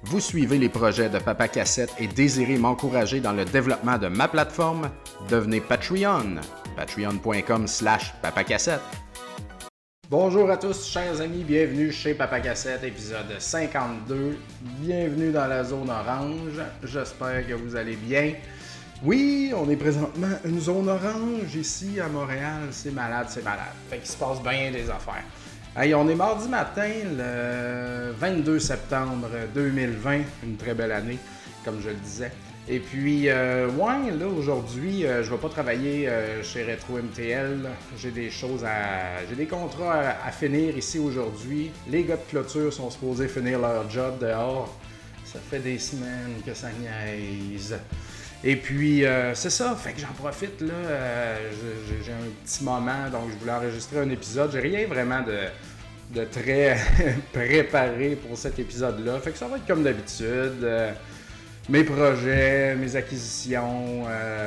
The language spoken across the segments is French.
Vous suivez les projets de Papa Cassette et désirez m'encourager dans le développement de ma plateforme? Devenez Patreon. Patreon.com/papacassette. Bonjour à tous, chers amis, bienvenue chez Papa Cassette, épisode 52. Bienvenue dans la zone orange. J'espère que vous allez bien. Oui, on est présentement une zone orange ici à Montréal. C'est malade, c'est malade. Fait qu'il se passe bien des affaires. Hey, on est mardi matin, le 22 septembre 2020. Une très belle année, comme je le disais. Et puis, là, aujourd'hui, je vais pas travailler chez Retro MTL. J'ai des contrats à finir ici aujourd'hui. Les gars de clôture sont supposés finir leur job dehors. Ça fait des semaines que ça niaise. Et puis, c'est ça, fait que j'en profite, là, j'ai un petit moment, donc je voulais enregistrer un épisode. J'ai rien vraiment de très préparé pour cet épisode-là, fait que ça va être comme d'habitude, mes projets, mes acquisitions,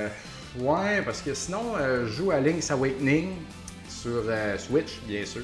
ouais, parce que sinon, je joue à Link's Awakening sur Switch, bien sûr.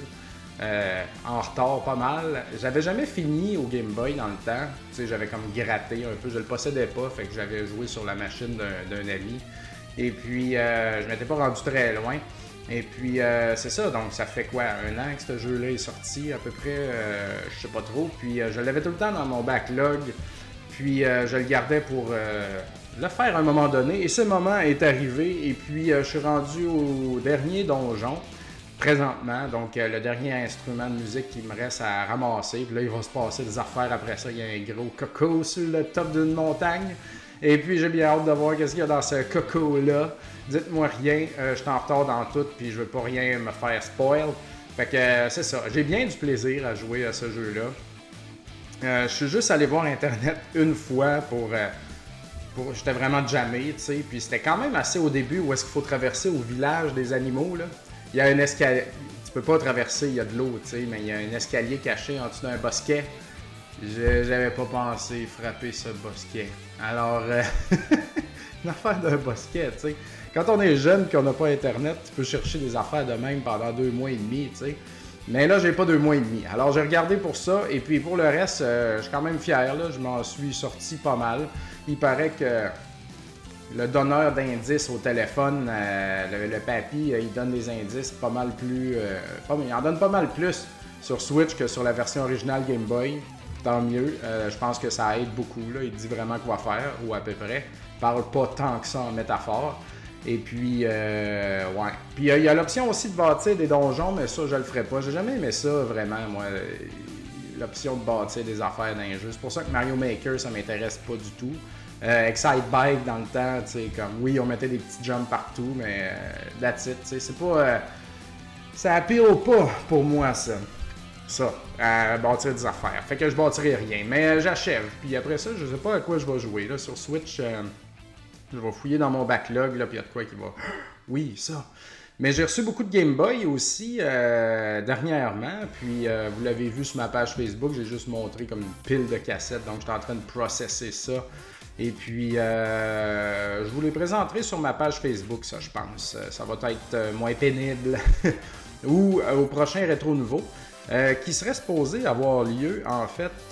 En retard pas mal. J'avais jamais fini au Game Boy dans le temps. Tu sais, j'avais comme gratté un peu. Je le possédais pas, fait que j'avais joué sur la machine d'un ami. Et puis, je m'étais pas rendu très loin. Et puis, c'est ça. Donc, ça fait quoi? Un an que ce jeu-là est sorti, à peu près. Je sais pas trop. Puis, je l'avais tout le temps dans mon backlog. Puis, je le gardais pour le faire à un moment donné. Et ce moment est arrivé. Et puis, je suis rendu au dernier donjon. Présentement, donc le dernier instrument de musique qui me reste à ramasser. Puis là, il va se passer des affaires après ça. Il y a un gros coco sur le top d'une montagne. Et puis, j'ai bien hâte de voir qu'est-ce qu'il y a dans ce coco-là. Dites-moi rien, je suis en retard dans tout, puis je veux pas rien me faire spoil. Fait que c'est ça. J'ai bien du plaisir à jouer à ce jeu-là. Je suis juste allé voir Internet une fois pour j'étais vraiment jammé, tu sais. Puis c'était quand même assez au début où est-ce qu'il faut traverser au village des animaux, là. Il y a un escalier, tu peux pas traverser, il y a de l'eau, tu sais, mais il y a un escalier caché en dessous d'un bosquet. J'avais pas pensé frapper ce bosquet. Alors, une affaire d'un bosquet, tu sais. Quand on est jeune et qu'on n'a pas Internet, tu peux chercher des affaires de même pendant 2 mois et demi, tu sais. Mais là, j'ai pas 2 mois et demi. Alors, j'ai regardé pour ça, et puis pour le reste, je suis quand même fier, là. Je m'en suis sorti pas mal. Il paraît que le donneur d'indices au téléphone, le papy, il donne des indices pas mal plus... il en donne pas mal plus sur Switch que sur la version originale Game Boy. Tant mieux. Je pense que ça aide beaucoup, là. Il dit vraiment quoi faire, ou à peu près. Il parle pas tant que ça en métaphore. Et puis, ouais. Puis, il y a l'option aussi de bâtir des donjons, mais ça, je le ferai pas. J'ai jamais aimé ça, vraiment, moi. L'option de bâtir des affaires dans les jeux. C'est pour ça que Mario Maker, ça m'intéresse pas du tout. Excite Bike dans le temps, tu sais, comme oui, on mettait des petits jumps partout, mais that's it, tu sais, c'est pas. Ça appeal pas pour moi, ça. Bâtir des affaires. Fait que je bâtirai rien, mais j'achève. Puis après ça, je sais pas à quoi je vais jouer. Là, sur Switch, je vais fouiller dans mon backlog, là, puis il y a de quoi qui va. Oui, ça. Mais j'ai reçu beaucoup de Game Boy aussi dernièrement, puis vous l'avez vu sur ma page Facebook, j'ai juste montré comme une pile de cassettes, donc j'étais en train de processer ça. Et puis, je vous les présenterai sur ma page Facebook, ça, je pense. Ça va être moins pénible. Ou au prochain Rétro Nouveau, qui serait supposé avoir lieu, en fait,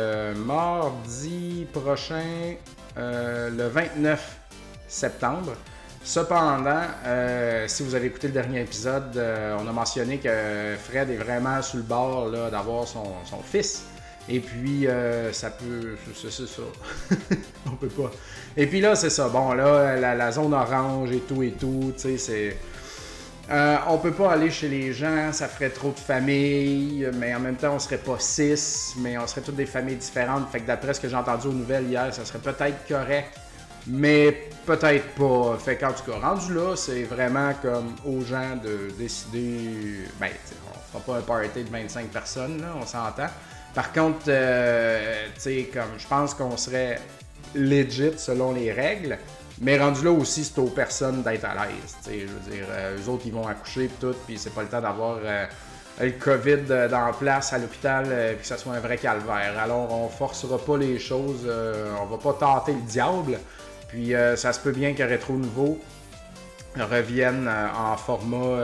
mardi prochain, le 29 septembre. Cependant, si vous avez écouté le dernier épisode, on a mentionné que Fred est vraiment sur le bord là, d'avoir son fils. Et puis, ça peut... C'est ça. On peut pas. Et puis là, c'est ça. Bon, là, la zone orange et tout, tu sais, c'est... on peut pas aller chez les gens, ça ferait trop de familles, mais en même temps, on serait pas 6, mais on serait toutes des familles différentes. Fait que d'après ce que j'ai entendu aux nouvelles hier, ça serait peut-être correct, mais peut-être pas. Fait qu'en tout cas, rendu là, c'est vraiment comme aux gens de décider... Ben, on fera pas un party de 25 personnes, là, on s'entend. Par contre, tu sais, comme je pense qu'on serait legit selon les règles, mais rendu là aussi, c'est aux personnes d'être à l'aise. Tu sais, je veux dire, eux autres, ils vont accoucher et tout, puis c'est pas le temps d'avoir le COVID dans la place à l'hôpital, puis que ça soit un vrai calvaire. Alors, on forcera pas les choses, on va pas tenter le diable, puis ça se peut bien que Rétro Nouveau revienne en format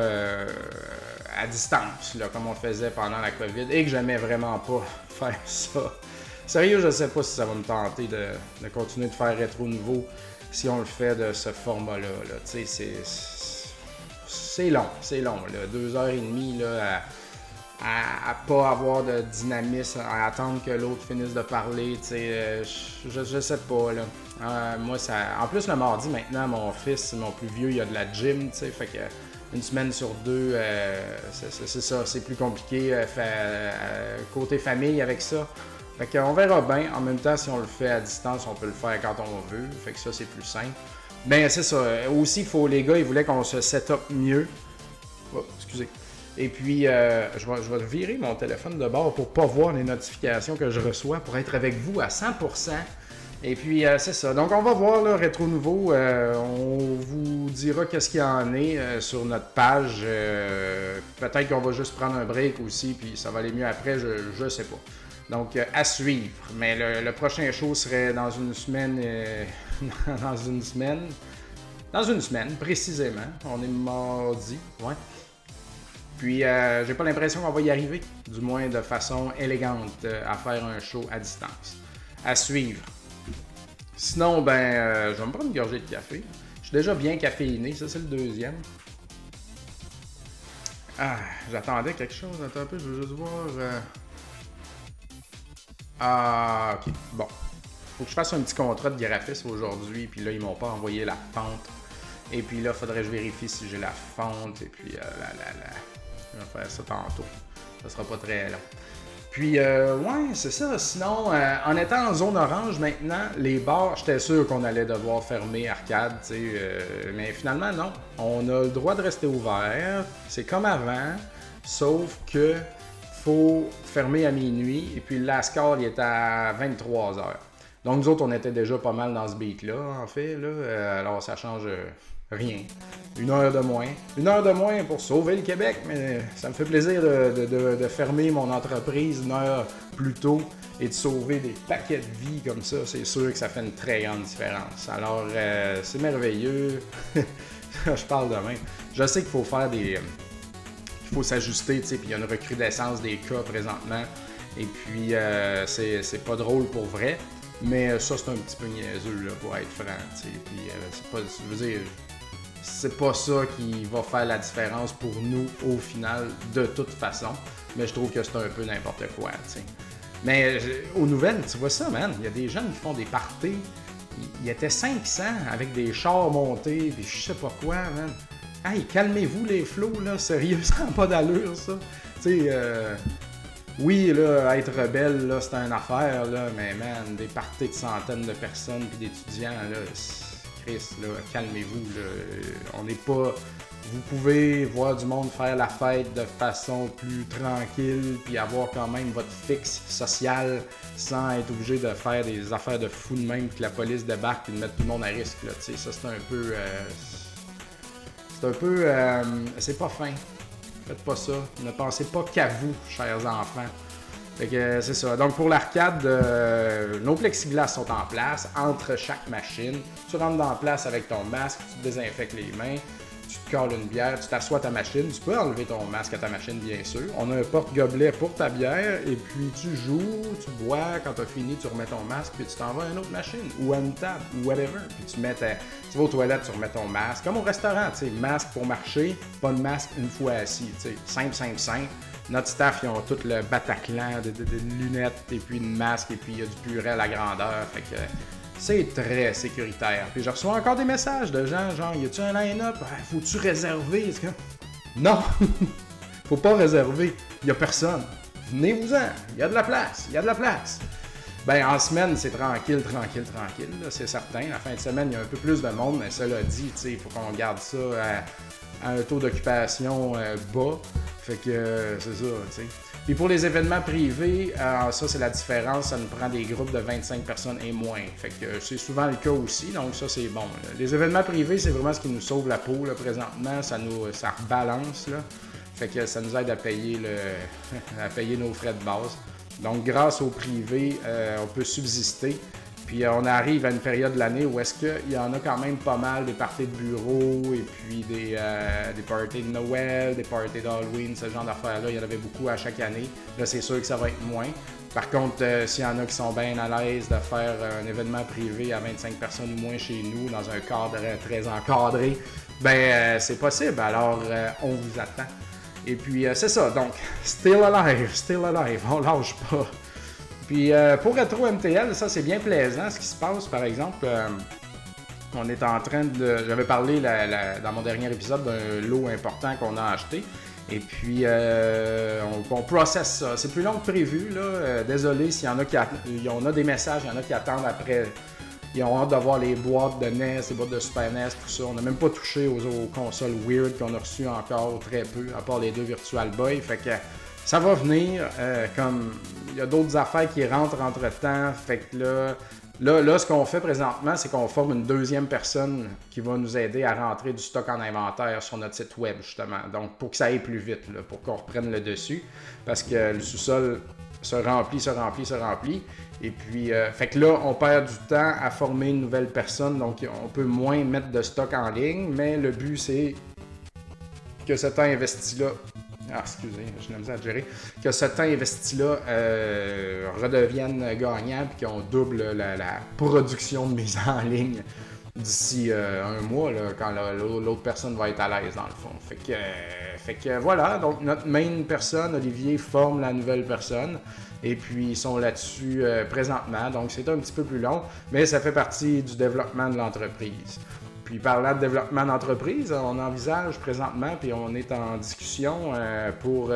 à distance, là, comme on faisait pendant la COVID, et que j'aimais vraiment pas faire ça Sérieux, je sais pas si ça va me tenter de continuer de faire rétro nouveau si on le fait de ce format-là. Là. Tu sais, c'est long, là. 2h30 là, à pas avoir de dynamisme, à attendre que l'autre finisse de parler. Tu sais, je sais pas, là. Moi, ça. En plus, le mardi, maintenant, mon fils, mon plus vieux, il a de la gym, tu sais, fait que une semaine sur deux, c'est ça, c'est plus compliqué côté famille avec ça. Fait qu'on verra bien. En même temps, si on le fait à distance, on peut le faire quand on veut. Fait que ça, c'est plus simple. Ben, c'est ça. Aussi, les gars, ils voulaient qu'on se set up mieux. Oh, excusez. Et puis, je vais virer mon téléphone de bord pour pas voir les notifications que je reçois, pour être avec vous à 100%. Et puis, c'est ça. Donc, on va voir, là, Rétro Nouveau. On vous dira qu'est-ce qu'il y en est sur notre page. Peut-être qu'on va juste prendre un break aussi, puis ça va aller mieux après, je sais pas. Donc, à suivre. Mais le prochain show serait dans une semaine. Dans une semaine, précisément. On est mardi, ouais. Puis, j'ai pas l'impression qu'on va y arriver, du moins de façon élégante, à faire un show à distance. À suivre. Sinon, je vais me prendre une gorgée de café. Je suis déjà bien caféiné, ça c'est le deuxième. Ah, j'attendais quelque chose, attends un peu, je veux juste voir... Ah, ok, bon. Faut que je fasse un petit contrat de graphiste aujourd'hui, puis là, ils m'ont pas envoyé la fente. Et puis là, faudrait que je vérifie si j'ai la fente, et puis je vais faire ça tantôt. Ça sera pas très long. Puis, ouais, c'est ça. Sinon, en étant en zone orange maintenant, les bars, j'étais sûr qu'on allait devoir fermer Arcade, tu sais. Mais finalement, non. On a le droit de rester ouvert. C'est comme avant, sauf que faut fermer à minuit. Et puis, le last call, il est à 23h. Donc, nous autres, on était déjà pas mal dans ce beat-là, en fait. Là. Alors, ça change rien. 1 heure de moins. 1 heure de moins pour sauver le Québec, mais ça me fait plaisir de fermer mon entreprise 1 heure plus tôt et de sauver des paquets de vies comme ça. C'est sûr que ça fait une très grande différence. Alors, c'est merveilleux. Je parle de même. Je sais qu'il faut faire des... Il faut s'ajuster, tu sais, puis il y a une recrudescence des cas présentement. Et puis, c'est pas drôle pour vrai. Mais ça, c'est un petit peu niaiseux, là, pour être franc, tu sais. Puis, c'est pas... Je veux dire... C'est pas ça qui va faire la différence pour nous au final, de toute façon. Mais je trouve que c'est un peu n'importe quoi, tu sais. Mais aux nouvelles, tu vois ça, man. Il y a des jeunes qui font des parties. Il y était 500 avec des chars montés, puis je sais pas quoi, man. Hey, calmez-vous les flots, là. Sérieux, ça n'a pas d'allure, ça. Tu sais, oui, là, être rebelle, là, c'est une affaire, là. Mais, man, des parties de centaines de personnes, puis d'étudiants, là... Là, calmez-vous, là. On n'est pas... Vous pouvez voir du monde faire la fête de façon plus tranquille puis avoir quand même votre fixe social sans être obligé de faire des affaires de fou de même que la police débarque et de mettre tout le monde à risque, là. Tu sais, ça, c'est un peu... c'est pas fin. Faites pas ça. Ne pensez pas qu'à vous, chers enfants. Fait que c'est ça. Donc pour l'arcade, nos plexiglas sont en place entre chaque machine. Tu rentres dans la place avec ton masque, tu te désinfectes les mains, tu te colles une bière, tu t'assois à ta machine. Tu peux enlever ton masque à ta machine, bien sûr. On a un porte-gobelet pour ta bière et puis tu joues, tu bois. Quand tu as fini, tu remets ton masque puis tu t'en vas à une autre machine ou à une table ou whatever. Puis tu vas aux toilettes, tu remets ton masque. Comme au restaurant, tu sais, masque pour marcher, pas de masque une fois assis. Tu sais, simple. Notre staff, ils ont tout le Bataclan de lunettes et puis de masque et puis il y a du purel à grandeur. Fait que c'est très sécuritaire. Puis je reçois encore des messages de gens genre, y a-tu un line-up? Faut-tu réserver? Est-ce que... Non! Faut pas réserver. Y a personne. Venez-vous-en. Y a de la place. Ben, en semaine, c'est tranquille, là, c'est certain. La fin de semaine, il y a un peu plus de monde, mais cela dit, tu sais, il faut qu'on garde ça à un taux d'occupation bas. Fait que c'est ça, tu sais. Puis pour les événements privés, ça c'est la différence, ça nous prend des groupes de 25 personnes et moins. Fait que c'est souvent le cas aussi, donc ça c'est bon. Là. Les événements privés, c'est vraiment ce qui nous sauve la peau là, présentement, ça rebalance là. Fait que ça nous aide à payer à payer nos frais de base. Donc grâce au privé, on peut subsister. Puis on arrive à une période de l'année où est-ce qu'il y en a quand même pas mal, des parties de bureau et puis des parties de Noël, des parties d'Halloween, ce genre d'affaires-là. Il y en avait beaucoup à chaque année. Là, c'est sûr que ça va être moins. Par contre, s'il y en a qui sont bien à l'aise de faire un événement privé à 25 personnes ou moins chez nous, dans un cadre très encadré, c'est possible. Alors, on vous attend. Et puis, c'est ça. Donc, still alive, on lâche pas. Puis, pour Retro MTL, ça, c'est bien plaisant. Ce qui se passe, par exemple, on est en train de... J'avais parlé dans mon dernier épisode d'un lot important qu'on a acheté. Et puis, on processe ça. C'est plus long que prévu, là. Désolé s'il y en a qui... On a des messages, il y en a qui attendent après. Ils ont hâte d'avoir les boîtes de NES, les boîtes de Super NES, tout ça. On n'a même pas touché aux consoles weird qu'on a reçues encore très peu, à part les 2 Virtual Boy. Fait que ça va venir. Comme il y a d'autres affaires qui rentrent entre-temps. Fait que là, ce qu'on fait présentement, c'est qu'on forme une deuxième personne qui va nous aider à rentrer du stock en inventaire sur notre site web, justement. Donc, pour que ça aille plus vite, là, pour qu'on reprenne le dessus. Parce que le sous-sol se remplit. Et puis, fait que là, on perd du temps à former une nouvelle personne. Donc, on peut moins mettre de stock en ligne. Mais le but, c'est que ce temps investi-là... excusez, j'ai de la misère à gérer. Que ce temps investi-là redevienne gagnant et qu'on double la production de mise en ligne d'ici un mois, là, quand l'autre personne va être à l'aise, dans le fond. Fait que voilà, donc notre main personne, Olivier, forme la nouvelle personne. Et puis, ils sont là-dessus présentement. Donc, c'est un petit peu plus long, mais ça fait partie du développement de l'entreprise. Puis parlant de développement d'entreprise, on envisage présentement, puis on est en discussion pour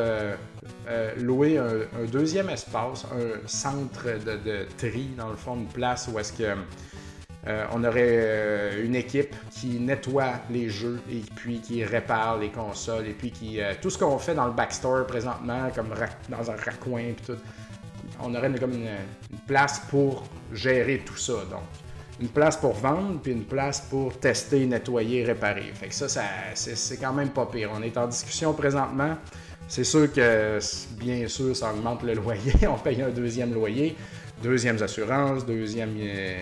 louer un deuxième espace, un centre de tri, dans le fond, une place où est-ce que on aurait une équipe qui nettoie les jeux et puis qui répare les consoles et puis qui tout ce qu'on fait dans le backstore présentement, comme dans un raccoin et tout, on aurait comme une place pour gérer tout ça, donc. Une place pour vendre, puis une place pour tester, nettoyer, réparer. Fait que ça c'est quand même pas pire. On est en discussion présentement. C'est sûr que, bien sûr, ça augmente le loyer. On paye un deuxième loyer, deuxième assurance, deuxième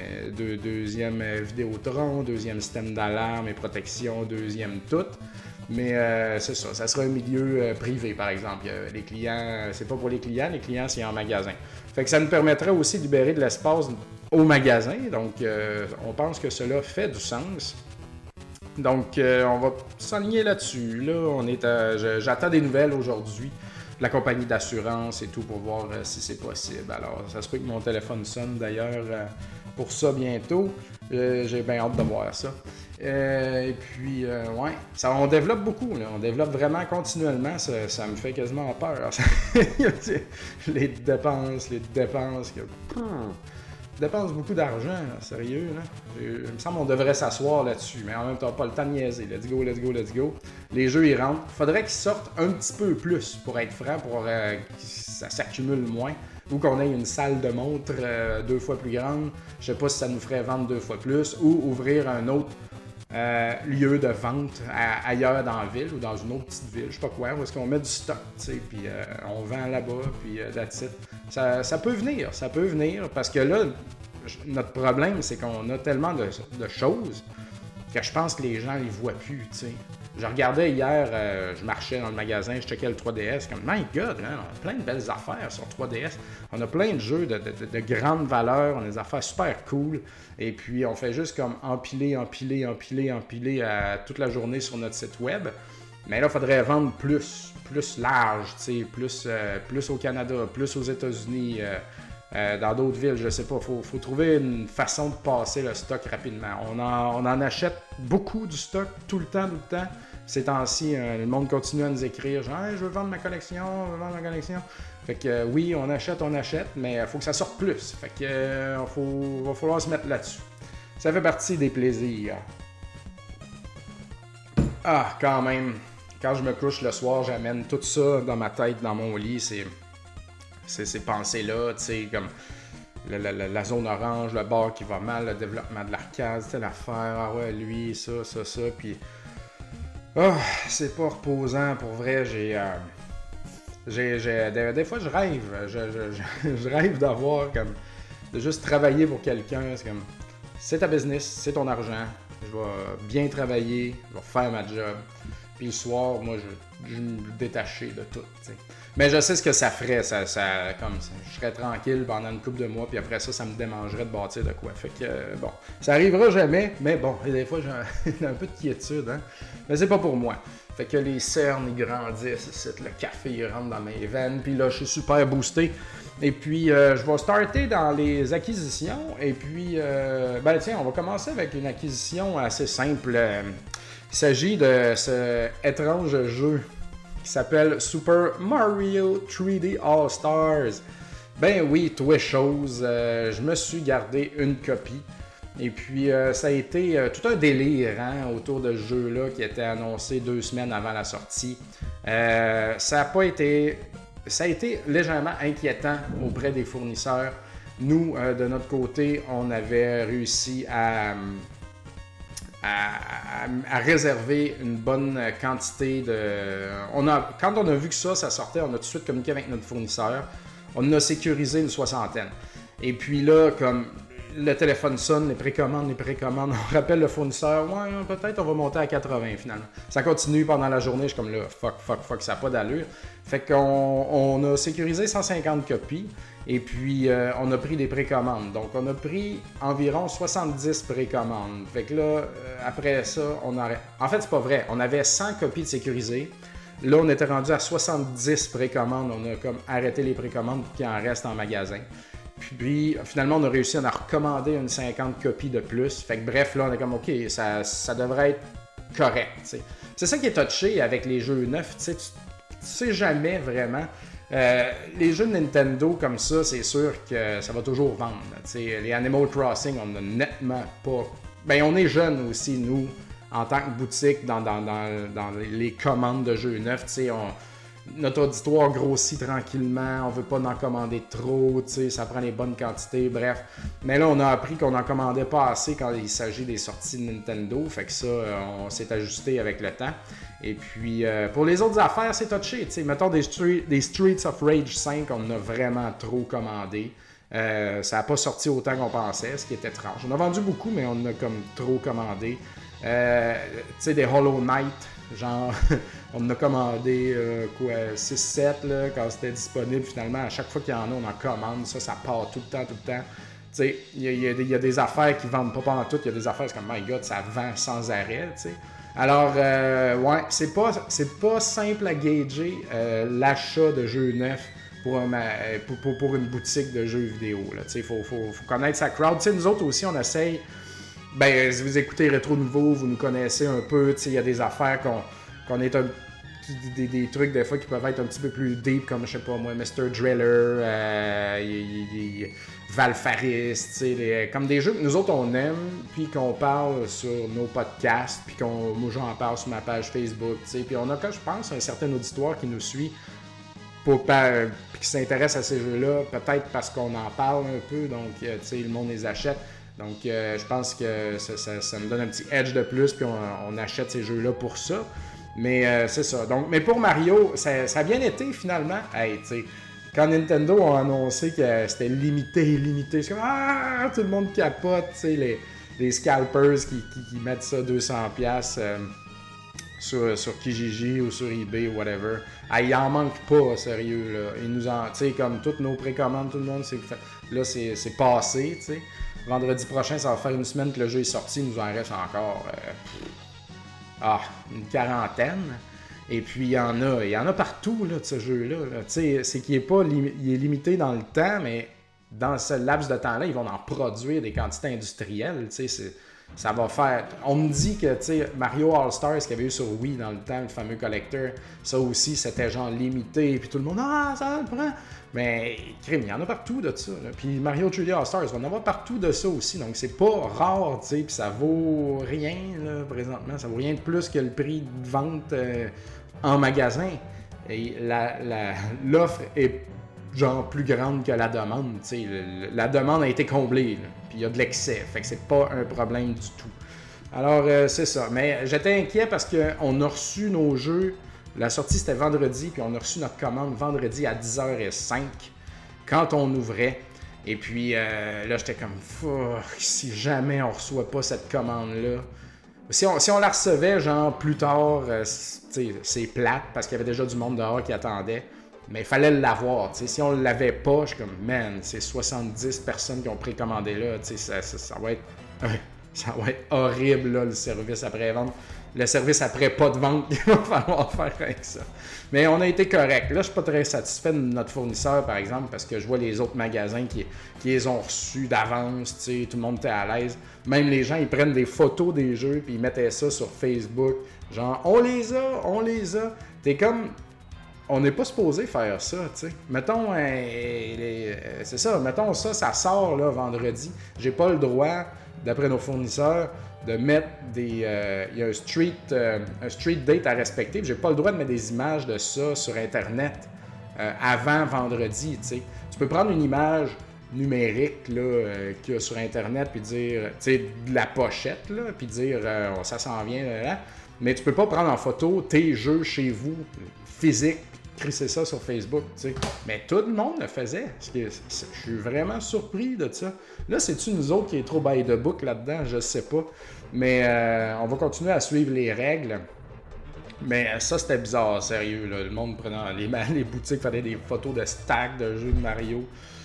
Vidéotron, deuxième système d'alarme et protection, deuxième tout. Mais c'est ça sera un milieu privé, par exemple. Les clients, c'est pas pour les clients c'est en magasin. Fait que ça nous permettrait aussi de libérer de l'espace au magasin. Donc, on pense que cela fait du sens. Donc, on va s'aligner là-dessus. Là, j'attends des nouvelles aujourd'hui de la compagnie d'assurance et tout pour voir si c'est possible. Alors, ça se peut que mon téléphone sonne d'ailleurs pour ça bientôt. J'ai bien hâte de voir ça. Et puis, ouais, on développe beaucoup. Là. On développe vraiment continuellement. Ça me fait quasiment peur. les dépenses. Dépense beaucoup d'argent, là, sérieux. Là. Il me semble qu'on devrait s'asseoir là-dessus, mais en même temps, pas le temps de niaiser. Let's go. Les jeux, ils rentrent. Faudrait qu'ils sortent un petit peu plus, pour être franc, pour que ça s'accumule moins. Ou qu'on ait une salle de montre 2 fois plus grande. Je sais pas si ça nous ferait vendre 2 fois plus. Ou ouvrir un autre lieu de vente ailleurs dans la ville ou dans une autre petite ville, je sais pas quoi, où est-ce qu'on met du stock, tu sais, puis on vend là-bas, puis that's it. Ça peut venir, parce que là, notre problème, c'est qu'on a tellement de choses que je pense que les gens les voient plus, tu sais. Je regardais hier, je marchais dans le magasin, je checkais le 3DS, comme my God, hein, on a plein de belles affaires sur 3DS. On a plein de jeux de grande valeur, on a des affaires super cool. Et puis on fait juste comme empiler toute la journée sur notre site web. Mais là, il faudrait vendre plus large, tu sais, plus au Canada, plus aux États-Unis. Dans d'autres villes, je sais pas, faut trouver une façon de passer le stock rapidement. On en achète beaucoup du stock tout le temps. Ces temps-ci, le monde continue à nous écrire genre hey, je veux vendre ma collection. Fait que oui, on achète, mais il faut que ça sorte plus. Fait que va falloir se mettre là-dessus. Ça fait partie des plaisirs. Ah, quand même. Quand je me couche le soir, j'amène tout ça dans ma tête, dans mon lit, ces pensées-là, tu sais, comme la zone orange, le bar qui va mal, le développement de l'arcade, c'était l'affaire, ah ouais, lui, ça, puis... c'est pas reposant, pour vrai, des fois, je rêve, je rêve d'avoir comme de juste travailler pour quelqu'un. C'est comme, c'est ta business, c'est ton argent. Je vais bien travailler, je vais faire ma job. Puis le soir, moi, je vais me détacher de tout. T'sais. Mais je sais ce que ça ferait. Je serais tranquille pendant une couple de mois, puis après ça me démangerait de bâtir de quoi. Fait que, bon, ça arrivera jamais, mais bon, des fois, j'ai un peu de quiétude, hein. Mais c'est pas pour moi. Fait que les cernes, ils grandissent, le café, il rentre dans mes veines, puis là, je suis super boosté. Et puis, je vais starter dans les acquisitions. Et puis, tiens, on va commencer avec une acquisition assez simple. Il s'agit de ce étrange jeu qui s'appelle Super Mario 3D All-Stars. Ben oui, toi chose, je me suis gardé une copie. Et puis, ça a été tout un délire autour de ce jeu-là qui était annoncé 2 semaines avant la sortie. Ça a été légèrement inquiétant auprès des fournisseurs. Nous, de notre côté, on avait réussi à réserver une bonne quantité de... Quand on a vu que ça sortait, on a tout de suite communiqué avec notre fournisseur. On a sécurisé une 60aine. Et puis là, comme le téléphone sonne, les précommandes, on rappelle le fournisseur, ouais, peut-être on va monter à 80 finalement. Ça continue pendant la journée, je suis comme là, fuck, ça n'a pas d'allure. Fait qu'on a sécurisé 150 copies et puis on a pris des précommandes. Donc on a pris environ 70 précommandes. Fait que là, après ça, en fait, c'est pas vrai, on avait 100 copies de sécurisées. Là, on était rendu à 70 précommandes. On a comme arrêté les précommandes pour qu'il en reste en magasin. Puis, finalement, on a réussi à en recommander une 50 copies de plus. Fait que bref, là, on est comme, OK, ça devrait être correct. T'sais. C'est ça qui est touché avec les jeux neufs. Tu sais jamais vraiment. Les jeux de Nintendo comme ça, c'est sûr que ça va toujours vendre. T'sais. Les Animal Crossing, on n'a nettement pas... Ben, on est jeunes aussi, nous, en tant que boutique, dans les commandes de jeux neufs. Notre auditoire grossit tranquillement, on veut pas en commander trop, ça prend les bonnes quantités, bref. Mais là, on a appris qu'on n'en commandait pas assez quand il s'agit des sorties de Nintendo, fait que ça, on s'est ajusté avec le temps. Et puis, pour les autres affaires, c'est touché, mettons des Streets of Rage 5, on en a vraiment trop commandé. Ça n'a pas sorti autant qu'on pensait, ce qui était étrange. On a vendu beaucoup, mais on en a comme trop commandé. Des Hollow Knight, genre, on en a commandé 6-7 quand c'était disponible. Finalement, à chaque fois qu'il y en a, on en commande. Ça part tout le temps. Il y a des affaires qui vendent pas en tout. Il y a des affaires comme, my God, ça vend sans arrêt. T'sais. Alors, ouais, c'est pas simple à gager l'achat de jeux neufs pour une boutique de jeux vidéo. Il faut connaître sa crowd. Nous autres aussi, on essaye. Ben, si vous écoutez Rétro Nouveau, vous nous connaissez un peu. Il y a des affaires qu'on est des trucs des fois qui peuvent être un petit peu plus deep, comme je sais pas moi, Mr. Driller, Valfaris, comme des jeux que nous autres on aime, puis qu'on parle sur nos podcasts, puis moi j'en parle sur ma page Facebook, puis on a, je pense, un certain auditoire qui nous suit, puis qui s'intéresse à ces jeux-là, peut-être parce qu'on en parle un peu, donc le monde les achète. Donc, je pense que ça nous donne un petit edge de plus, puis on achète ces jeux-là pour ça. Mais c'est ça. Donc, mais pour Mario, ça a bien été finalement. Hey, quand Nintendo a annoncé que c'était limité, c'est comme tout le monde capote, les scalpers qui mettent ça 200$ sur Kijiji ou sur eBay ou whatever. Il en manque pas, sérieux. Là. Ils nous en, comme toutes nos précommandes, tout le monde, là, c'est passé, tu sais. Vendredi prochain, ça va faire une semaine que le jeu est sorti. Il nous en reste encore une quarantaine. Et puis, il y en a partout là, de ce jeu-là. Là. C'est qu'il il est limité dans le temps, mais dans ce laps de temps-là, ils vont en produire des quantités industrielles. Ça va faire... On me dit que Mario All-Stars qu'il y avait eu sur Wii dans le temps, le fameux collector, ça aussi, c'était genre limité. Puis tout le monde, ça le prend. Mais, crime, il y en a partout de ça. Là. Puis Mario 3D All-Stars, il va en avoir partout de ça aussi. Donc, c'est pas rare, puis ça vaut rien, là, présentement. Ça vaut rien de plus que le prix de vente en magasin. Et l'offre est genre plus grande que la demande. La demande a été comblée, là, puis il y a de l'excès. Fait que c'est pas un problème du tout. Alors, c'est ça. Mais j'étais inquiet parce qu'on a reçu nos jeux. La sortie, c'était vendredi, puis on a reçu notre commande vendredi à 10h05 quand on ouvrait. Et puis là, j'étais comme, fuck, si jamais on reçoit pas cette commande-là. Si on la recevait, genre, plus tard, c'est plate, parce qu'il y avait déjà du monde dehors qui attendait. Mais il fallait l'avoir, tu sais. Si on l'avait pas, je suis comme, man, c'est 70 personnes qui ont précommandé là, tu sais, ça va être... Ça va être horrible, là, le service après-vente. Le service après pas de vente qu'il va falloir faire avec ça. Mais on a été correct. Là, je suis pas très satisfait de notre fournisseur, par exemple, parce que je vois les autres magasins qui les ont reçus d'avance. Tu sais, tout le monde était à l'aise. Même les gens, ils prennent des photos des jeux puis ils mettaient ça sur Facebook. Genre, on les a. T'es comme... On n'est pas supposé faire ça, tu sais. Mettons, c'est ça, mettons ça sort là, vendredi. J'ai pas le droit, d'après nos fournisseurs, de mettre il y a un street date à respecter. J'ai pas le droit de mettre des images de ça sur Internet avant vendredi, tu sais. Tu peux prendre une image numérique là, qu'il y a sur Internet, puis dire, tu sais, de la pochette, là, puis dire, ça s'en vient, là. Mais tu peux pas prendre en photo tes jeux chez vous, physiques, crisser ça sur Facebook, tu sais. Mais tout le monde le faisait. Je suis vraiment surpris de ça. Là, c'est-tu nous autres qui est trop by the book là-dedans? Je sais pas. Mais on va continuer à suivre les règles. Mais ça, c'était bizarre, sérieux. Là. Le monde prenant les boutiques, faisait des photos de stacks de jeux de Mario.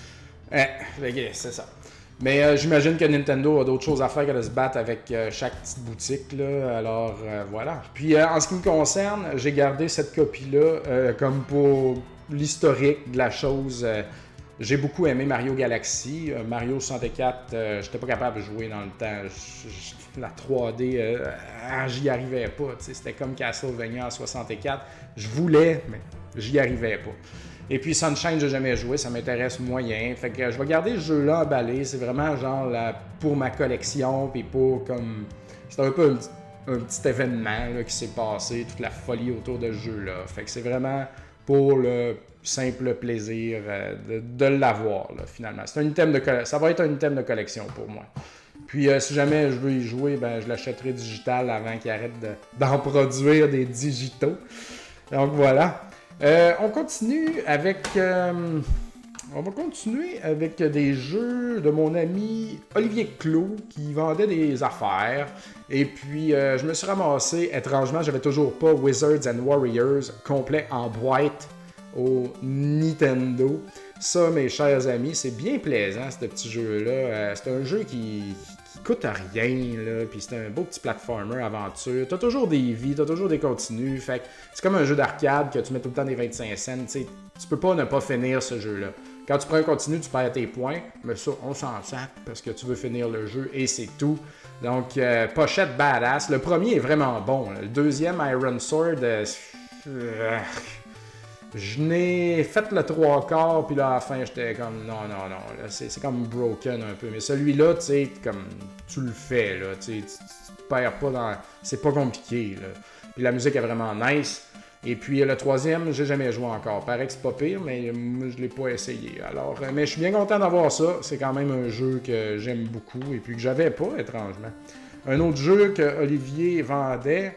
C'est ça. Mais j'imagine que Nintendo a d'autres choses à faire que de se battre avec chaque petite boutique, là. Alors, voilà. Puis, en ce qui me concerne, j'ai gardé cette copie-là comme pour l'historique de la chose. J'ai beaucoup aimé Mario Galaxy. Mario 64, j'étais pas capable de jouer dans le temps. La 3D, j'y arrivais pas. C'était comme Castlevania en 64. Je voulais, mais j'y arrivais pas. Et puis Sunshine, j'ai jamais joué, ça m'intéresse moyen. Fait que je vais garder ce jeu-là emballé. C'est vraiment genre pour ma collection, puis pour comme... C'est un peu un petit événement là, qui s'est passé, toute la folie autour de ce jeu-là. Fait que c'est vraiment pour le simple plaisir de l'avoir, là, finalement. C'est un item ça va être un item de collection pour moi. Puis si jamais je veux y jouer, ben je l'achèterai digital avant qu'il arrête d'en produire des digitaux. Donc voilà. On continue avec... on va continuer avec des jeux de mon ami Olivier Clos qui vendait des affaires. Et puis, je me suis ramassé, étrangement, j'avais toujours pas Wizards and Warriors complet en boîte au Nintendo. Ça, mes chers amis, c'est bien plaisant, ce petit jeu-là. C'est un jeu qui coûte rien, là, puis c'est un beau petit platformer aventure. T'as toujours des vies, t'as toujours des continues, fait que c'est comme un jeu d'arcade que tu mets tout le temps des 25 cents, tu peux pas ne pas finir ce jeu-là. Quand tu prends un continu, tu perds tes points, mais ça, on s'en sac parce que tu veux finir le jeu et c'est tout. Donc, pochette badass. Le premier est vraiment bon. Le deuxième, Iron Sword, je n'ai fait le 3/4, puis là, à la fin, j'étais comme, non, là, c'est comme broken un peu. Mais celui-là, tu sais, comme, tu le fais, là, tu perds pas dans... C'est pas compliqué, là. Puis la musique est vraiment nice. Et puis le troisième, j'ai jamais joué encore. Paraît que c'est pas pire, mais moi, je l'ai pas essayé. Alors, mais je suis bien content d'avoir ça. C'est quand même un jeu que j'aime beaucoup et puis que j'avais pas, étrangement. Un autre jeu que Olivier vendait,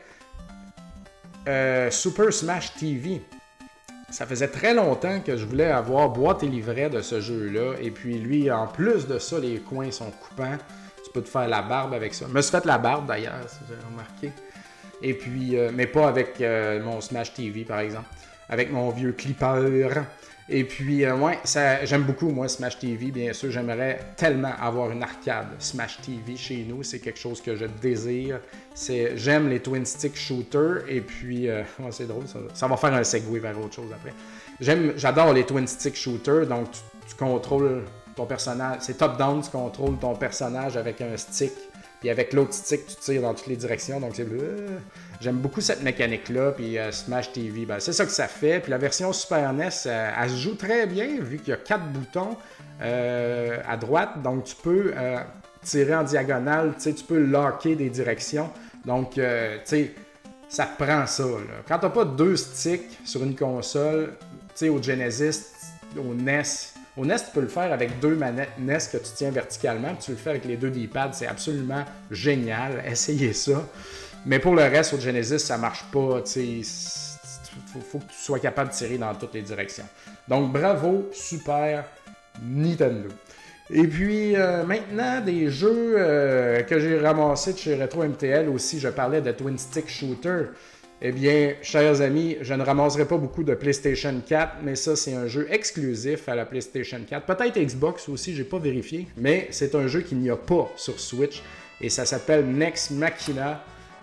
Super Smash TV. Ça faisait très longtemps que je voulais avoir boîte et livret de ce jeu-là. Et puis lui, en plus de ça, les coins sont coupants. Tu peux te faire la barbe avec ça. Je me suis fait la barbe d'ailleurs, si vous avez remarqué. Et puis, mais pas avec mon Smash TV par exemple. Avec mon vieux clipper. Et puis, ouais, j'aime beaucoup moi Smash TV. Bien sûr, j'aimerais tellement avoir une arcade Smash TV chez nous. C'est quelque chose que je désire. J'aime les twin stick shooters. Et puis, c'est drôle, ça va faire un segue vers autre chose après. J'adore les twin stick shooters. Donc, tu contrôles ton personnage. C'est top-down, tu contrôles ton personnage avec un stick. Puis avec l'autre stick, tu tires dans toutes les directions. Donc, j'aime beaucoup cette mécanique-là. Puis Smash TV, ben, c'est ça que ça fait. Puis la version Super NES, elle se joue très bien, vu qu'il y a 4 boutons à droite. Donc, tu peux tirer en diagonale. Tu peux locker des directions. Donc, tu sais, ça te prend ça. Là. Quand tu n'as pas 2 sticks sur une console, tu sais, au Genesis, au NES... Au NES, tu peux le faire avec 2 manettes NES que tu tiens verticalement, puis tu le fais avec les 2 D-pads, c'est absolument génial, essayez ça. Mais pour le reste, au Genesis, ça marche pas, tu sais, faut que tu sois capable de tirer dans toutes les directions. Donc bravo, super Nintendo. Et puis maintenant, des jeux que j'ai ramassés de chez Retro MTL aussi, je parlais de Twin Stick Shooter. Eh bien, chers amis, je ne ramasserai pas beaucoup de PlayStation 4, mais ça, c'est un jeu exclusif à la PlayStation 4. Peut-être Xbox aussi, j'ai pas vérifié, mais c'est un jeu qu'il n'y a pas sur Switch. Et ça s'appelle Nex Machina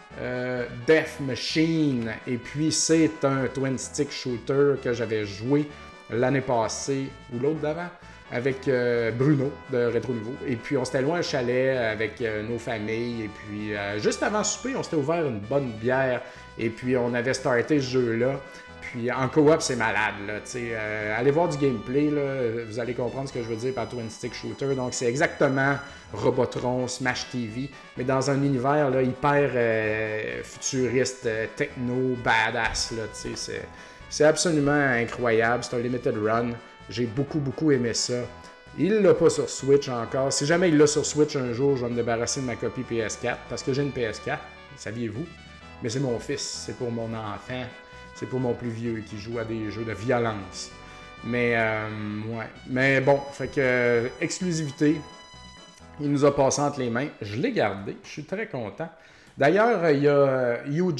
Death Machine. Et puis, c'est un Twin Stick Shooter que j'avais joué l'année passée, ou l'autre d'avant, avec Bruno de Rétro Nouveau. Et puis, on s'était loin un chalet avec nos familles. Et puis, juste avant souper, on s'était ouvert une bonne bière. Et puis, on avait starté ce jeu-là. Puis, en coop, c'est malade, là. Allez voir du gameplay, là, vous allez comprendre ce que je veux dire par Twin Stick Shooter. Donc, c'est exactement Robotron, Smash TV, mais dans un univers là, hyper futuriste, techno, badass, là. C'est absolument incroyable. C'est un limited run. J'ai beaucoup aimé ça. Il l'a pas sur Switch encore. Si jamais il l'a sur Switch un jour, je vais me débarrasser de ma copie PS4 parce que j'ai une PS4, saviez-vous? Mais c'est mon fils, c'est pour mon enfant, c'est pour mon plus vieux qui joue à des jeux de violence. Mais ouais. Mais bon, fait que exclusivité, il nous a passé entre les mains. Je l'ai gardé, je suis très content. D'ailleurs, il y a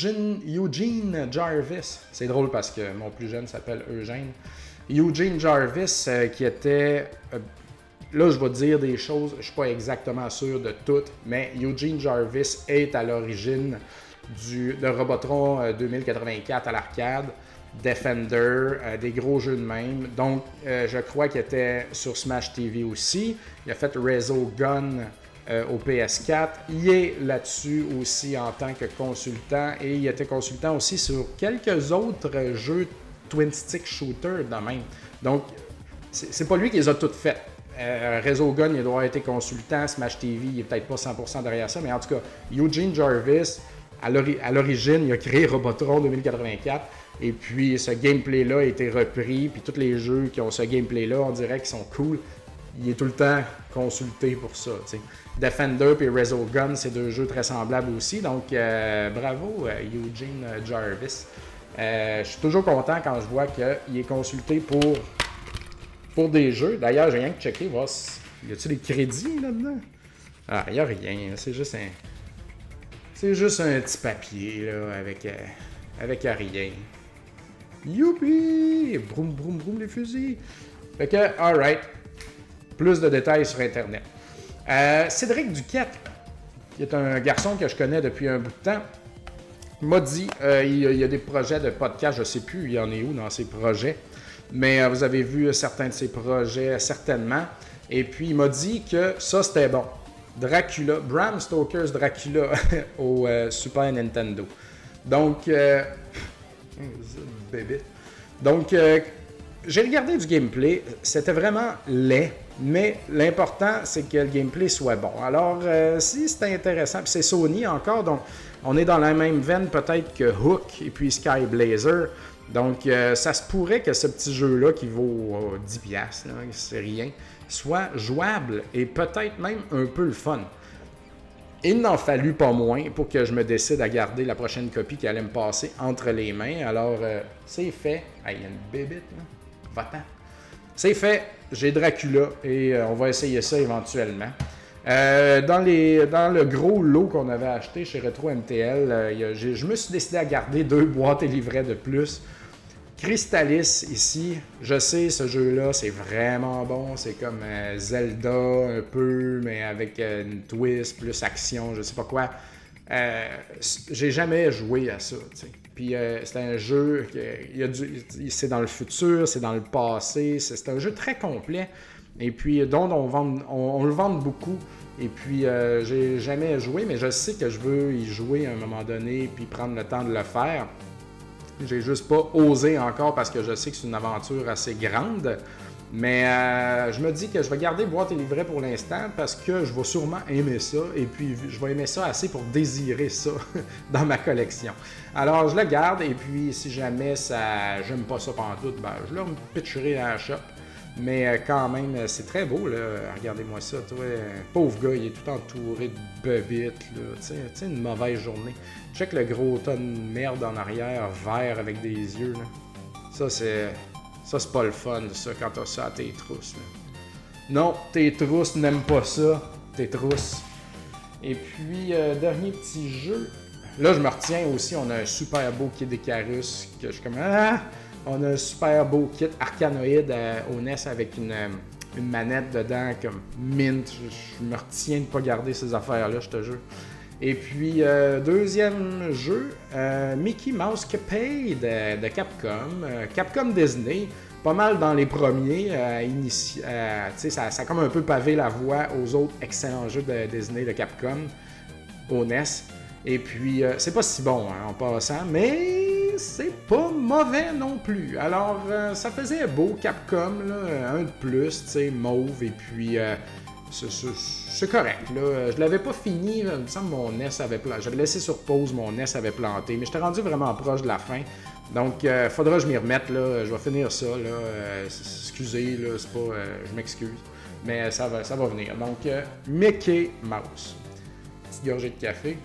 Eugene Jarvis. C'est drôle parce que mon plus jeune s'appelle Eugène. Eugene Jarvis qui était... là, je vais dire des choses, je ne suis pas exactement sûr de toutes, mais Eugene Jarvis est à l'origine de Robotron 2084 à l'arcade, Defender, des gros jeux de même. Donc, je crois qu'il était sur Smash TV aussi. Il a fait Resogun au PS4. Il est là-dessus aussi en tant que consultant et il était consultant aussi sur quelques autres jeux Twin Stick Shooter de même. Donc, c'est pas lui qui les a toutes faites. Resogun, il doit avoir été consultant. Smash TV, il est peut-être pas 100% derrière ça, mais en tout cas, Eugene Jarvis, à l'origine, il a créé Robotron 2084. Et puis, ce gameplay-là a été repris. Puis, tous les jeux qui ont ce gameplay-là, on dirait qu'ils sont cool. Il est tout le temps consulté pour ça. T'sais. Defender et Resogun, c'est deux jeux très semblables aussi. Donc, bravo, Eugene Jarvis. Je suis toujours content quand je vois qu'il est consulté pour des jeux. D'ailleurs, j'ai rien que checké, voir si... Y a-t-il des crédits là-dedans? Ah, il n'y a rien. C'est juste un petit papier là, avec rien. Youpi! Broum, broum, broum, les fusils! Fait que, alright. Plus de détails sur Internet. Cédric Duquette, qui est un garçon que je connais depuis un bout de temps, m'a dit, il y a des projets de podcast, je ne sais plus, il y en est où dans ces projets, mais vous avez vu certains de ces projets certainement. Et puis, il m'a dit que ça, c'était bon. Dracula, Bram Stoker's Dracula au Super Nintendo. Donc, j'ai regardé du gameplay. C'était vraiment laid, mais l'important, c'est que le gameplay soit bon. Alors, si c'était intéressant, puis c'est Sony encore, donc on est dans la même veine peut-être que Hook et puis Sky Blazer. Donc, ça se pourrait que ce petit jeu-là, qui vaut 10$, là, c'est rien, soit jouable et peut-être même un peu le fun. Il n'en fallut pas moins pour que je me décide à garder la prochaine copie qui allait me passer entre les mains. Alors, c'est fait. Il y a une bébite, là. Va-t'en. C'est fait. J'ai Dracula et on va essayer ça éventuellement. Dans le gros lot qu'on avait acheté chez Retro MTL, je me suis décidé à garder 2 boîtes et livrets de plus. Crystalis ici, je sais ce jeu-là, c'est vraiment bon, c'est comme Zelda un peu, mais avec une twist, plus action, je sais pas quoi. J'ai jamais joué à ça, t'sais. Puis c'est un jeu, c'est dans le futur, c'est dans le passé, c'est un jeu très complet, et puis dont on le vend beaucoup. Et puis, j'ai jamais joué, mais je sais que je veux y jouer à un moment donné, puis prendre le temps de le faire. J'ai juste pas osé encore parce que je sais que c'est une aventure assez grande. Mais je me dis que je vais garder boîte et livret pour l'instant parce que je vais sûrement aimer ça. Et puis, je vais aimer ça assez pour désirer ça dans ma collection. Alors, je le garde. Et puis, si jamais j'aime pas ça pantoute, ben, je le pitcherai à la shop. Mais quand même, c'est très beau, là. Regardez-moi ça, toi. Pauvre gars, il est tout entouré de bebites, là. Tu sais, une mauvaise journée. Check le gros tas de merde en arrière, vert avec des yeux, là. Ça, c'est pas le fun, ça, quand t'as ça à tes trousses, là. Non, tes trousses n'aiment pas ça. Tes trousses. Et puis, dernier petit jeu. Là, je me retiens aussi, on a un super beau kit d'Icarus que je suis comme... Ah! On a un super beau kit Arcanoid au NES avec une manette dedans comme mint. Je me retiens de ne pas garder ces affaires-là, je te jure. Et puis, deuxième jeu, Mickey Mouse Capade de Capcom. Capcom Disney, pas mal dans les premiers. Ça a comme un peu pavé la voie aux autres excellents jeux de Disney de Capcom au NES. Et puis, c'est pas si bon en passant, mais c'est pas mauvais non plus. Alors, ça faisait beau Capcom, là, un de plus, tu sais, mauve, et puis c'est correct. Là. Je l'avais pas fini, il me semble que mon NES avait planté. J'avais laissé sur pause, mon NES avait planté, mais j'étais rendu vraiment proche de la fin. Donc, faudra que je m'y remette, là. Je vais finir ça, là. Excusez, là, c'est pas... je m'excuse, mais ça va venir. Donc, Mickey Mouse. Petite gorgée de café.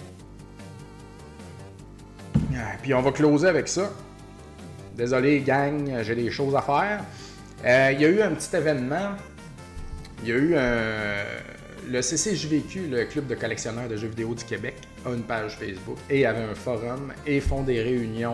Puis on va closer avec ça. Désolé, gang, j'ai des choses à faire. Il y a eu un petit événement. Il y a eu le CCJVQ, le Club de collectionneurs de jeux vidéo du Québec, a une page Facebook et avait un forum et font des réunions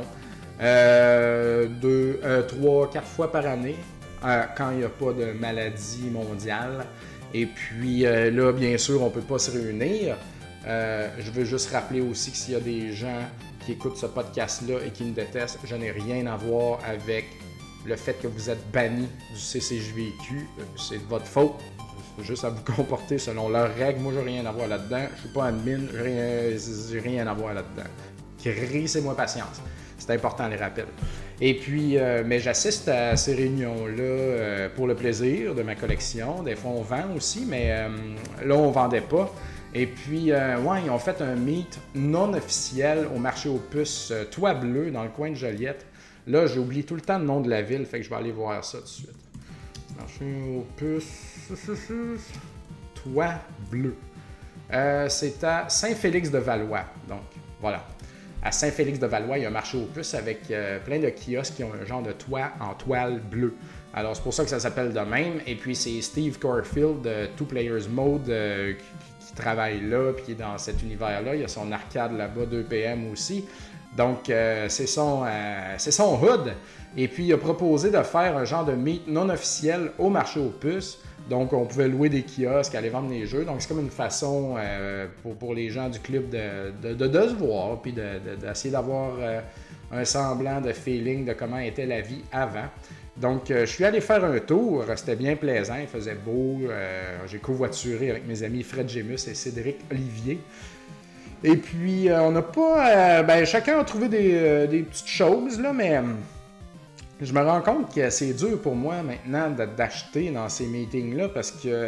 3-4 fois par année quand il n'y a pas de maladie mondiale. Et puis là, bien sûr, on ne peut pas se réunir. Je veux juste rappeler aussi que s'il y a des gens qui écoutent ce podcast-là et qui me détestent, je n'ai rien à voir avec le fait que vous êtes banni du CCJVQ. C'est de votre faute. Juste à vous comporter selon leurs règles. Moi, j'ai rien à voir là-dedans. Je suis pas admin, j'ai rien à voir là-dedans. Crissez-moi patience. C'est important, les rappels. Et puis, mais j'assiste à ces réunions-là pour le plaisir de ma collection. Des fois, on vend aussi, mais là, on vendait pas. Et puis, ouais, ils ont fait un meet non officiel au marché aux puces Toit Bleu dans le coin de Joliette. Là, j'oublie tout le temps le nom de la ville, fait que je vais aller voir ça tout de suite. Marché aux puces Toit Bleu. C'est à Saint-Félix-de-Valois. Donc, voilà. À Saint-Félix-de-Valois, il y a un marché aux puces avec plein de kiosques qui ont un genre de toit en toile bleue. Alors, c'est pour ça que ça s'appelle de même. Et puis, c'est Steve Corfield de Two Players Mode qui travaille là, puis qui est dans cet univers-là. Il y a son arcade là-bas, 2PM aussi. Donc, c'est son hood. Et puis, il a proposé de faire un genre de meet non officiel au marché aux puces. Donc, on pouvait louer des kiosques, aller vendre des jeux. Donc, c'est comme une façon pour les gens du club de se voir, puis d'essayer d'avoir un semblant de feeling de comment était la vie avant. Donc, je suis allé faire un tour. C'était bien plaisant. Il faisait beau. J'ai covoituré avec mes amis Fred Gémus et Cédric Olivier. Et puis, on n'a pas... chacun a trouvé des petites choses, là, mais je me rends compte que c'est dur pour moi maintenant d'acheter dans ces meetings-là parce que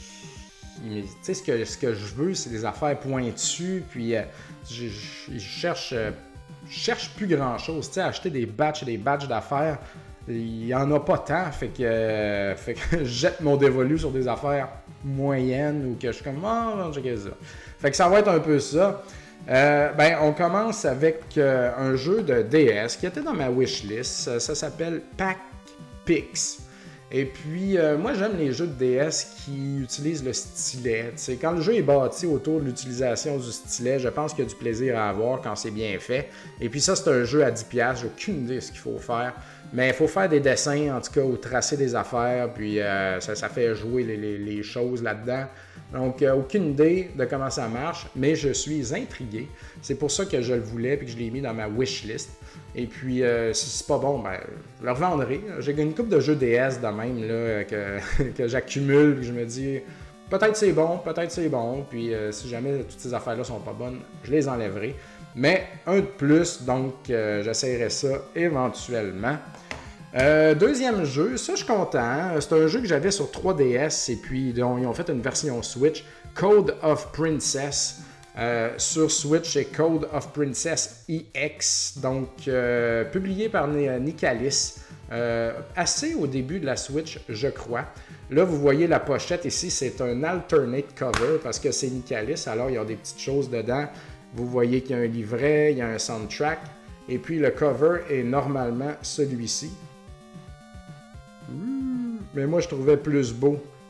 tu sais, ce que je veux, c'est des affaires pointues, puis je cherche plus grand-chose. Tu sais, acheter des batchs d'affaires, il n'y en a pas tant, fait que je jette mon dévolu sur des affaires moyennes ou que je suis comme, oh, j'ai ça. Fait que ça va être un peu ça. On commence avec un jeu de DS qui était dans ma wishlist. Ça s'appelle Pac Pix. Et puis, moi, j'aime les jeux de DS qui utilisent le stylet. T'sais, quand le jeu est bâti autour de l'utilisation du stylet, je pense qu'il y a du plaisir à avoir quand c'est bien fait. Et puis ça, c'est un jeu à 10$. J'ai aucune idée de ce qu'il faut faire. Mais il faut faire des dessins, en tout cas, ou tracer des affaires. Puis ça fait jouer les choses là-dedans. Donc, aucune idée de comment ça marche, mais je suis intrigué. C'est pour ça que je le voulais et que je l'ai mis dans ma wishlist. Et puis, si c'est pas bon, je le revendrai. J'ai une couple de jeux DS de même là, que j'accumule et que je me dis peut-être c'est bon. Puis, si jamais toutes ces affaires-là sont pas bonnes, je les enlèverai. Mais un de plus, donc j'essaierai ça éventuellement. Deuxième jeu, ça je suis content. C'est un jeu que j'avais sur 3DS et puis ils ont fait une version Switch, Code of Princess. Sur Switch, c'est Code of Princess EX, donc publié par Nicalis. Assez au début de la Switch, je crois. Là, vous voyez la pochette ici, c'est un alternate cover parce que c'est Nicalis, alors il y a des petites choses dedans. Vous voyez qu'il y a un livret, il y a un soundtrack, et puis le cover est normalement celui-ci. Mais moi, je trouvais plus beau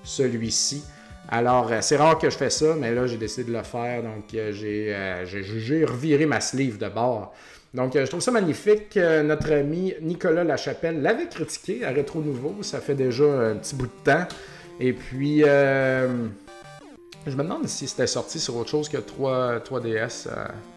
celui-ci. Alors, c'est rare que je fais ça, mais là, j'ai décidé de le faire. Donc, j'ai reviré ma sleeve de bord. Donc, je trouve ça magnifique. Notre ami Nicolas Lachapelle l'avait critiqué à Rétro Nouveau. Ça fait déjà un petit bout de temps. Et puis, je me demande si c'était sorti sur autre chose que 3DS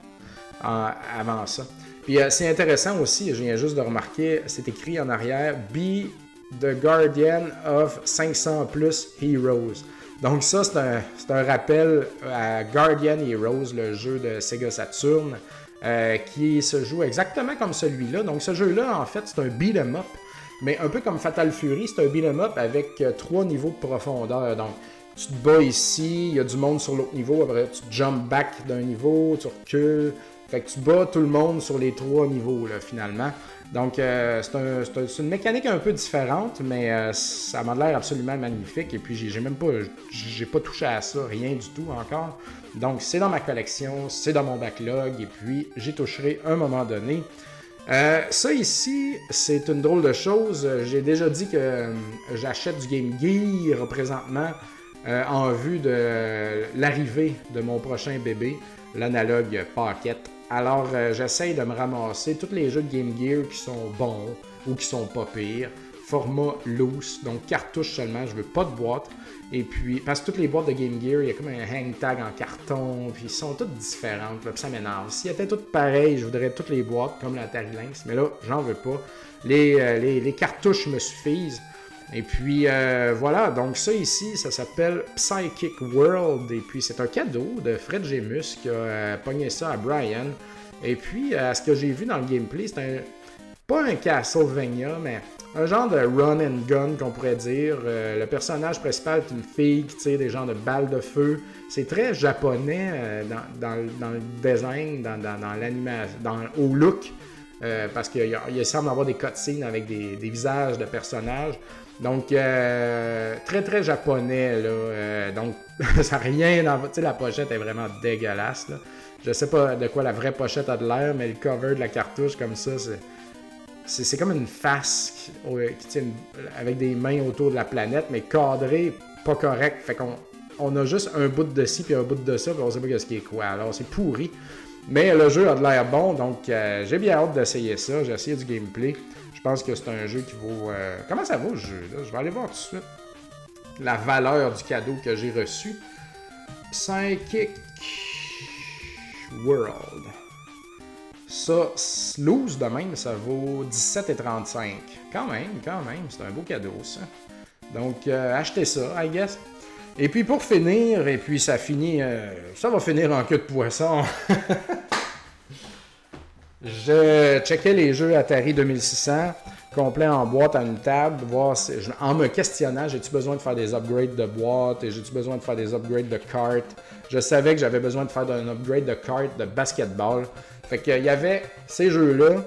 avant ça. Puis, c'est intéressant aussi, je viens juste de remarquer, c'est écrit en arrière « Be the Guardian of 500 plus Heroes ». Donc ça, c'est un rappel à Guardian Heroes, le jeu de Sega Saturn, qui se joue exactement comme celui-là. Donc ce jeu-là, en fait, c'est un beat'em up, mais un peu comme Fatal Fury, c'est un beat'em up avec 3 niveaux de profondeur. Donc tu te bats ici, il y a du monde sur l'autre niveau, après tu jump back d'un niveau, tu recules. Fait que tu bats tout le monde sur les 3 niveaux, là, finalement. Donc, c'est une mécanique un peu différente, mais ça m'a l'air absolument magnifique. Et puis, j'ai pas touché à ça, rien du tout encore. Donc, c'est dans ma collection, c'est dans mon backlog, et puis j'y toucherai à un moment donné. Ça ici, c'est une drôle de chose. J'ai déjà dit que j'achète du Game Gear présentement en vue de l'arrivée de mon prochain bébé, l'analogue Pocket. Alors, j'essaye de me ramasser tous les jeux de Game Gear qui sont bons ou qui sont pas pires. Format loose, donc cartouche seulement, je veux pas de boîte. Et puis, parce que toutes les boîtes de Game Gear, il y a comme un hang tag en carton, puis ils sont toutes différentes, là, puis ça m'énerve. S'ils étaient toutes pareilles, je voudrais toutes les boîtes, comme la Atari Lynx, mais là, j'en veux pas. Les cartouches me suffisent. Et puis, voilà, donc ça ici, ça s'appelle Psychic World, et puis c'est un cadeau de Fred Gemus qui a pogné ça à Brian. Et puis, à ce que j'ai vu dans le gameplay, c'est pas un Castlevania, mais un genre de run and gun qu'on pourrait dire. Le personnage principal est une fille qui tire des genres de balles de feu. C'est très japonais dans le design, dans l'animation, au look, parce qu'il semble avoir des cutscenes avec des visages de personnages. Donc, très très japonais, là. Donc, ça n'a rien dans... Tu sais, la pochette est vraiment dégueulasse, là. Je sais pas de quoi la vraie pochette a de l'air, mais le cover de la cartouche, comme ça, c'est comme une face qui tient avec des mains autour de la planète, mais cadrée, pas correct. Fait qu'on a juste un bout de ci puis un bout de ça, puis on sait pas ce qui est quoi. Alors, c'est pourri. Mais le jeu a de l'air bon, donc j'ai bien hâte d'essayer ça. J'ai essayé du gameplay. Je pense que c'est un jeu qui vaut... Comment ça vaut, ce jeu, là? Je vais aller voir tout de suite la valeur du cadeau que j'ai reçu. Psychic World. Ça, loose de même, ça vaut 17,35. Quand même, c'est un beau cadeau, ça. Donc, achetez ça, I guess. Et puis, pour finir, et puis ça finit... ça va finir en queue de poisson. Je checkais les jeux Atari 2600, complets en boîte à une table, voir en me questionnant, j'ai-tu besoin de faire des upgrades de boîte, et j'ai-tu besoin de faire des upgrades de cartes. Je savais que j'avais besoin de faire un upgrade de cartes de basketball. Fait qu'il y avait ces jeux-là,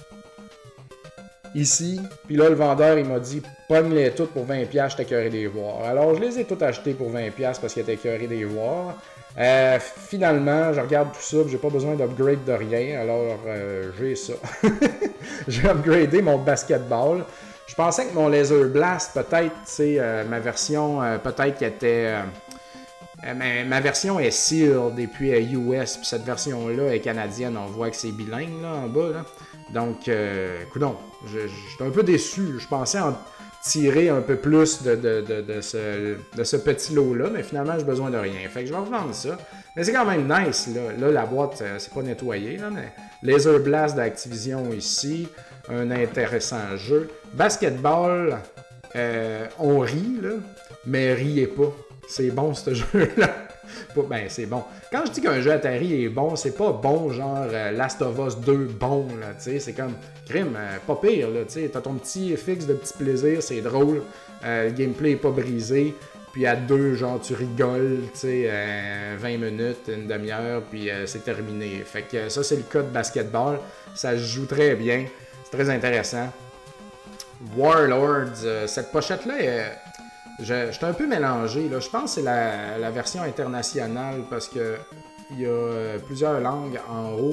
ici, puis là, le vendeur, il m'a dit, pogne-les toutes pour 20$, je t'écœurerai des voir. Alors, je les ai toutes achetées pour 20$ parce qu'il était écœuré des voir. Finalement, je regarde tout ça, j'ai pas besoin d'upgrade de rien, alors j'ai ça. J'ai upgradé mon basketball. Je pensais que mon Laser Blast, peut-être, tu sais, ma version, peut-être qu'elle était... ma version est sealed et puis est US, puis cette version-là est canadienne, on voit que c'est bilingue là, en bas. Là. Donc, coudonc, j'étais un peu déçu, je pensais en tirer un peu plus de ce petit lot-là, mais finalement, j'ai besoin de rien. Fait que je vais revendre ça. Mais c'est quand même nice, là. Là, la boîte, c'est pas nettoyé, là, mais Laser Blast d'Activision ici, un intéressant jeu. Basketball, on rit, là, mais riez pas. C'est bon, ce jeu-là. Ben, c'est bon. Quand je dis qu'un jeu Atari est bon, c'est pas bon, genre Last of Us 2 bon, là, tu sais. C'est comme, crime, pas pire, là, tu sais. T'as ton petit fixe de petit plaisir, c'est drôle. Le gameplay est pas brisé. Puis à deux, genre, tu rigoles, tu sais, 20 minutes, une demi-heure, puis c'est terminé. Fait que ça, c'est le cas de basketball. Ça se joue très bien. C'est très intéressant. Warlords, cette pochette-là j'étais un peu mélangé. Là. Je pense que c'est la version internationale parce que il y a plusieurs langues en haut.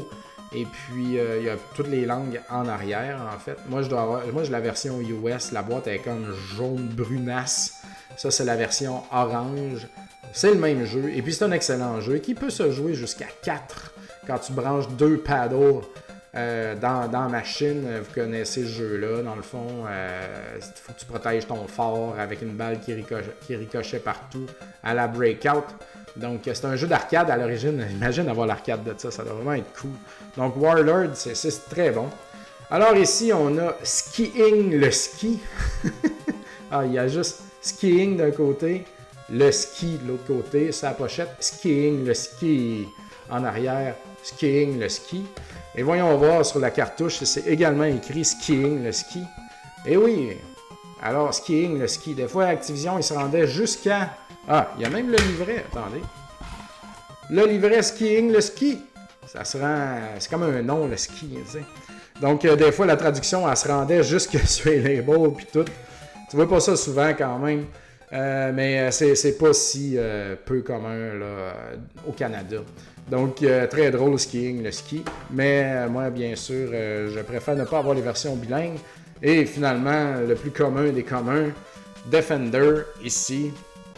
Et puis, il y a toutes les langues en arrière, en fait. Moi, j'ai la version US. La boîte est comme jaune brunasse. Ça, c'est la version orange. C'est le même jeu. Et puis, c'est un excellent jeu qui peut se jouer jusqu'à 4 quand tu branches 2 paddles dans la machine. Vous connaissez ce jeu-là. Dans le fond, il faut que tu protèges ton fort avec une balle qui ricochait partout à la Breakout. Donc, c'est un jeu d'arcade à l'origine. Imagine avoir l'arcade de ça. Ça doit vraiment être cool. Donc, Warlord, c'est très bon. Alors, ici, on a Skiing le ski. Il y a juste Skiing d'un côté, le ski de l'autre côté, sa pochette, Skiing le ski en arrière, Skiing le ski. Et voyons voir sur la cartouche, c'est également écrit Skiing le ski. Et oui, alors Skiing le ski. Des fois, Activision, il se rendait jusqu'à... il y a même le livret, attendez. Le livret Skiing le ski. Ça se rend... C'est comme un nom, le ski, tu sais. Donc, des fois, la traduction, elle se rendait jusque sur les labels puis tout. Tu vois pas ça souvent quand même, mais c'est pas si peu commun là, au Canada. Donc, très drôle Skiing le ski. Mais moi, bien sûr, je préfère ne pas avoir les versions bilingues. Et finalement, le plus commun des communs, Defender, ici.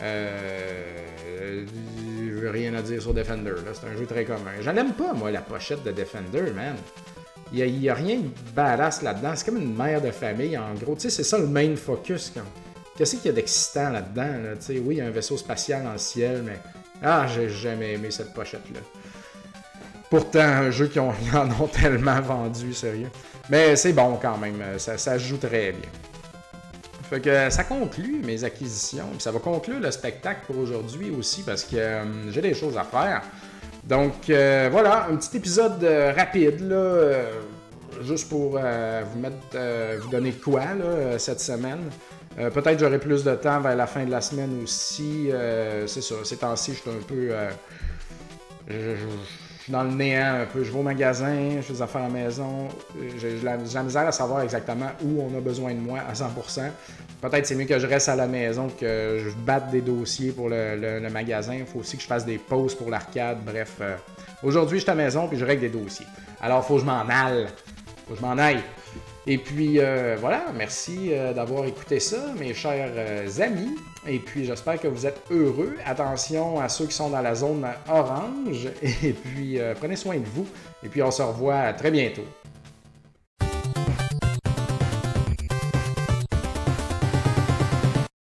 Rien à dire sur Defender, là. C'est un jeu très commun. J'en aime pas, moi, la pochette de Defender, man. Il n'y a rien de badass là-dedans. C'est comme une mère de famille, en gros. Tu sais, c'est ça le main focus. Qu'est-ce qu'il y a d'excitant là-dedans? Là? Oui, il y a un vaisseau spatial dans le ciel, mais... j'ai jamais aimé cette pochette-là. Pourtant, un jeu qui en ont tellement vendu, sérieux. Mais c'est bon quand même. Ça se joue très bien. Fait que ça conclut mes acquisitions. Puis ça va conclure le spectacle pour aujourd'hui aussi, parce que j'ai des choses à faire. Donc voilà, un petit épisode rapide, là, juste pour vous donner de quoi là, cette semaine. Peut-être j'aurai plus de temps vers la fin de la semaine aussi. C'est ça, ces temps-ci, je suis un peu... je suis dans le néant un peu. Je vais au magasin, je fais des affaires à la maison. J'ai la misère à savoir exactement où on a besoin de moi à 100%. Peut-être c'est mieux que je reste à la maison, que je batte des dossiers pour le magasin. Il faut aussi que je fasse des pauses pour l'arcade. Bref, aujourd'hui, je suis à la maison puis je règle des dossiers. Alors, il faut que je m'en aille. Et puis, voilà, merci d'avoir écouté ça, mes chers amis. Et puis, j'espère que vous êtes heureux. Attention à ceux qui sont dans la zone orange. Et puis, prenez soin de vous. Et puis, on se revoit très bientôt.